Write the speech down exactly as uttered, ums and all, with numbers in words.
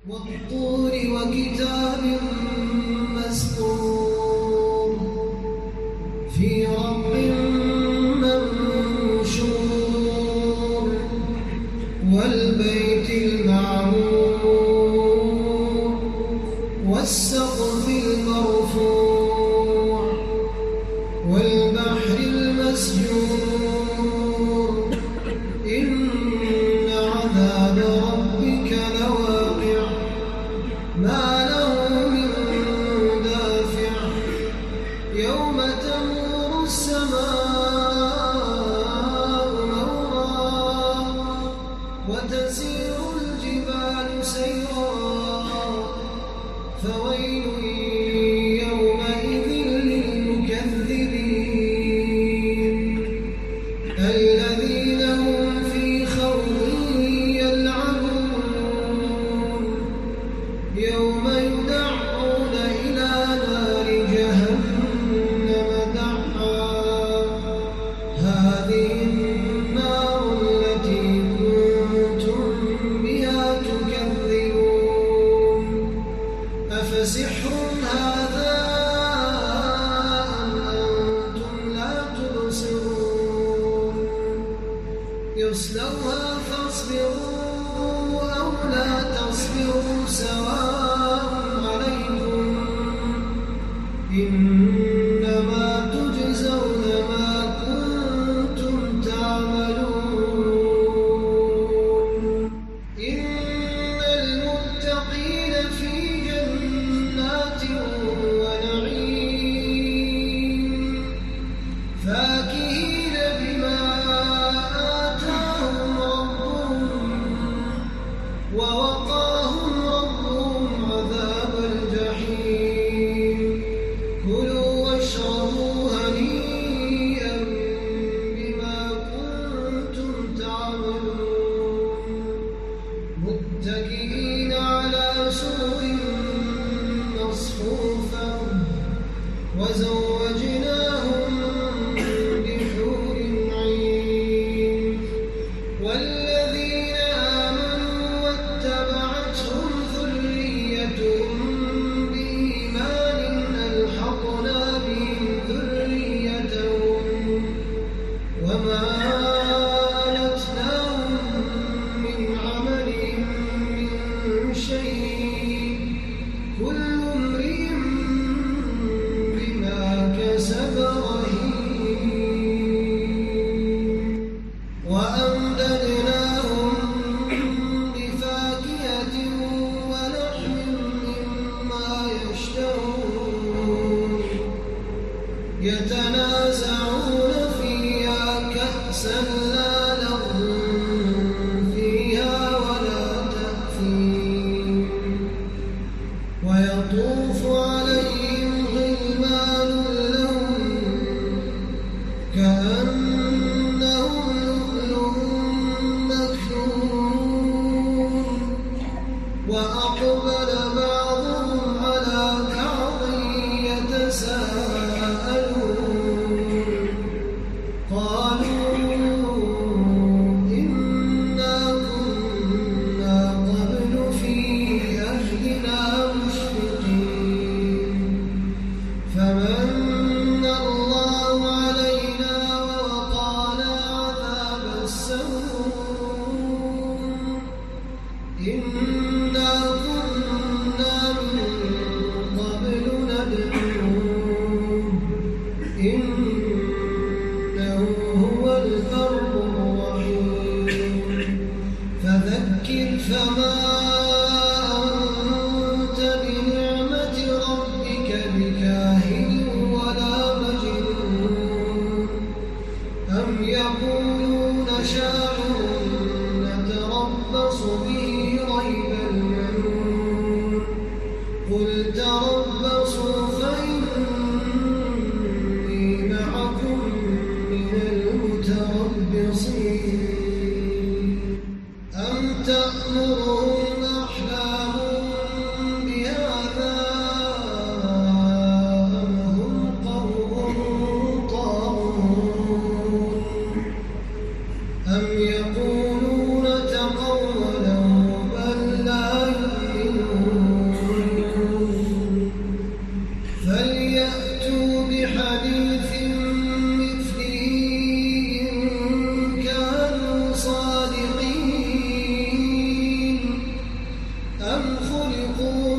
وَالطُّورِ وَكِتَابٍ مَّسْطُورٍ فِي رَقٍّ مَّنشُورٍ وَالْبَيْتِ الْمَعْمُورِ وَالسَّقْفِ الْمَرْفُوعِ وَالْبَحْرِ الْمَسْجُورِ إِنَّ عَذَابَ رَبِّكَ لَوَاقِعٌ مَا لَهُ مِن دَافِعٍ يَوْمَ تَمُورُ السَّمَاءُ مَوْرًا وَتَسِيرُ الْجِبَالُ سَيْرًا فَوَيْلٌ يَوْمَئِذٍ لِّلْمُكَذِّبِينَ الَّذِينَ هُمْ فِي خَوْضٍ يَلْعَبُونَ يَوْمَ يُدَعُّونَ إِلَىٰ نَارِ جَهَنَّمَ دَعًّا هَٰذِهِ النَّارُ الَّتِي كُنتُم بِهَا تُكَذِّبُونَ أَفَسِحْرٌ هَٰذَا أَمْ أَنتُمْ لَا تُبْصِرُونَ اصْلَوْهَا فَاصْبِرُوا أَوْ لَا تَصْبِرُوا سَوَاءٌ عَلَيْكُمْ إِنَّمَا تُجْزَوْنَ مَا كُنتُمْ تَعْمَلُونَ إِنَّ الْمُتَّقِينَ فِي جَنَّاتٍ وَنَعِيمٍ فَاكِهِينَ بِمَا آتَاهُمْ رَبُّهُمْ وَوَقَاهُمْ رَبُّهُمْ عَذَابَ الْجَحِيمِ كُلُوا وَاشْرَبُوا هَنِيئًا بِمَا كُنتُمْ تَعْمَلُونَ مُتَّكِئِينَ عَلَىٰ سُرُرٍ مَّصْفُوفَةٍ وَزَوَّجْنَاهُم بِحُورٍ عِينٍ وَالَّذِينَ آمَنُوا وَاتَّبَعَتْهُمْ ذُرِّيَّتُهُم بِإِيمَانٍ أَلْحَقْنَا بِهِمْ ذُرِّيَّتَهُمْ وَمَا أَلَتْنَاهُم مِّنْ عَمَلِهِم مِّن شَيْءٍ ۚ كُلُّ امْرِئٍ بِمَا كَسَبَ رَهِينٌ وَأَمْدَدْنَاهُم بِفَاكِهَةٍ وَلَحْمٍ مِّمَّا يَشْتَهُونَ يَتَنَازَعُونَ فِيهَا كَأْسًا لَّا لَغْوٌ فِيهَا وَلَا تَأْثِيمٌ وَيَطُوفُ عَلَيْهِمْ غِلْمَانٌ لَّهُمْ كَأَنَّهُمْ لُؤْلُؤٌ مَّكْنُونٌ وَأَقْبَلَ بَعْضُهُمْ عَلَىٰ بَعْضٍ يَتَسَاءَلُونَ قَالُوا إِنَّا كُنَّا قَبْلُ فِي أَهْلِنَا مُشْفِقِينَ فَمَنَّ اللَّهُ عَلَيْنَا وَوَقَانَا عَذَابَ السَّمُومِ إِنَّا كُنَّا أم خلقوا